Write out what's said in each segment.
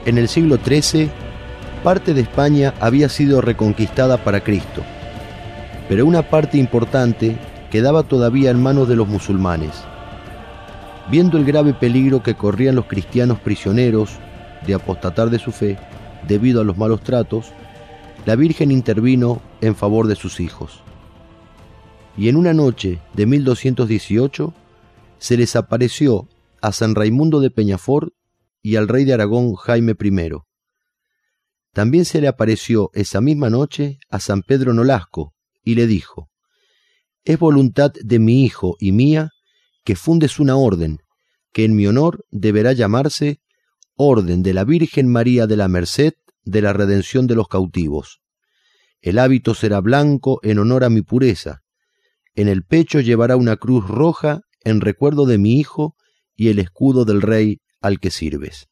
En el siglo XIII, parte de España había sido reconquistada para Cristo, pero una parte importante quedaba todavía en manos de los musulmanes. Viendo el grave peligro que corrían los cristianos prisioneros de apostatar de su fe debido a los malos tratos, la Virgen intervino en favor de sus hijos. Y en una noche de 1218 se les apareció a San Raimundo de Peñafort y al rey de Aragón Jaime I. También se le apareció esa misma noche a San Pedro Nolasco y le dijo: «Es voluntad de mi hijo y mía que fundes una orden que en mi honor deberá llamarse Orden de la Virgen María de la Merced de la Redención de los Cautivos. El hábito será blanco en honor a mi pureza. En el pecho llevará una cruz roja en recuerdo de mi hijo y el escudo del rey al que sirves».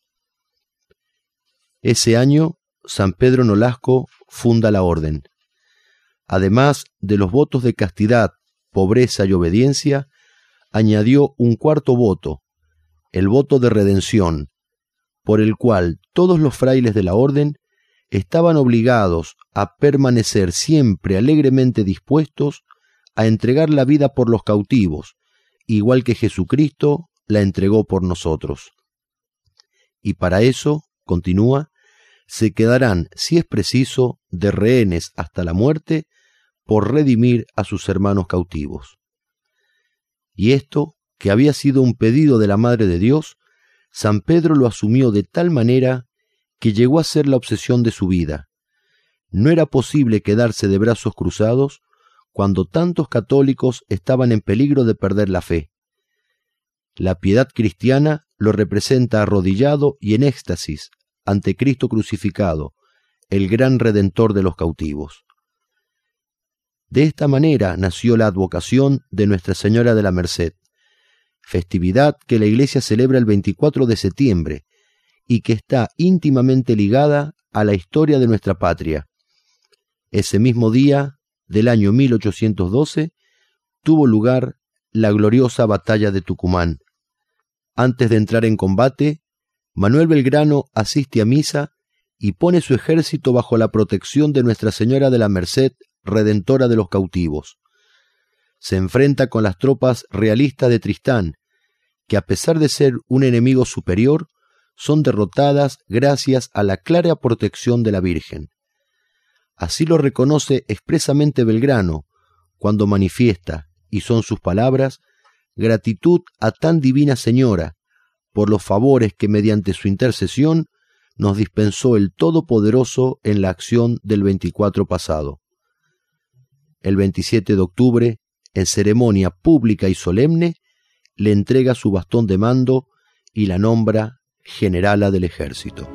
Ese año, San Pedro Nolasco funda la orden. Además de los votos de castidad, pobreza y obediencia, añadió un cuarto voto, el voto de redención, por el cual todos los frailes de la orden estaban obligados a permanecer siempre alegremente dispuestos a entregar la vida por los cautivos, igual que Jesucristo la entregó por nosotros. Y para eso, continúa, se quedarán, si es preciso, de rehenes hasta la muerte, por redimir a sus hermanos cautivos. Y esto, que había sido un pedido de la Madre de Dios, San Pedro lo asumió de tal manera que llegó a ser la obsesión de su vida. No era posible quedarse de brazos cruzados cuando tantos católicos estaban en peligro de perder la fe. La piedad cristiana lo representa arrodillado y en éxtasis ante Cristo crucificado, el gran Redentor de los cautivos. De esta manera nació la advocación de Nuestra Señora de la Merced, festividad que la Iglesia celebra el 24 de septiembre y que está íntimamente ligada a la historia de nuestra patria. Ese mismo día del año 1812 tuvo lugar la gloriosa batalla de Tucumán. Antes de entrar en combate, Manuel Belgrano asiste a misa y pone su ejército bajo la protección de Nuestra Señora de la Merced, Redentora de los cautivos. Se enfrenta con las tropas realistas de Tristán, que a pesar de ser un enemigo superior, son derrotadas gracias a la clara protección de la Virgen. Así lo reconoce expresamente Belgrano, cuando manifiesta, y son sus palabras, gratitud a tan divina Señora, por los favores que mediante su intercesión nos dispensó el Todopoderoso en la acción del 24 pasado. El 27 de octubre, en ceremonia pública y solemne, le entrega su bastón de mando y la nombra generala del ejército.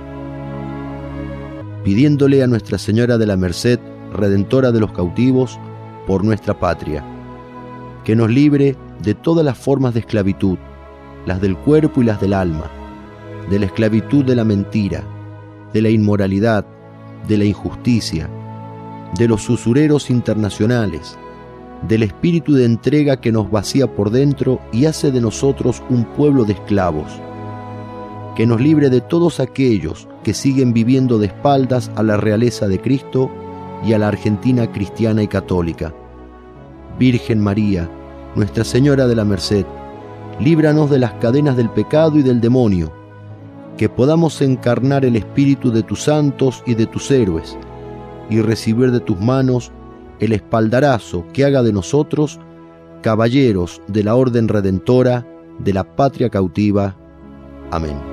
Pidiéndole a Nuestra Señora de la Merced, Redentora de los cautivos, por nuestra patria, que nos libre de todas las formas de esclavitud, las del cuerpo y las del alma, de la esclavitud de la mentira, de la inmoralidad, de la injusticia, de los usureros internacionales, del espíritu de entrega que nos vacía por dentro y hace de nosotros un pueblo de esclavos, que nos libre de todos aquellos que siguen viviendo de espaldas a la realeza de Cristo y a la Argentina cristiana y católica. Virgen María, Nuestra Señora de la Merced, líbranos de las cadenas del pecado y del demonio, que podamos encarnar el espíritu de tus santos y de tus héroes, y recibir de tus manos el espaldarazo que haga de nosotros caballeros de la orden redentora de la patria cautiva. Amén.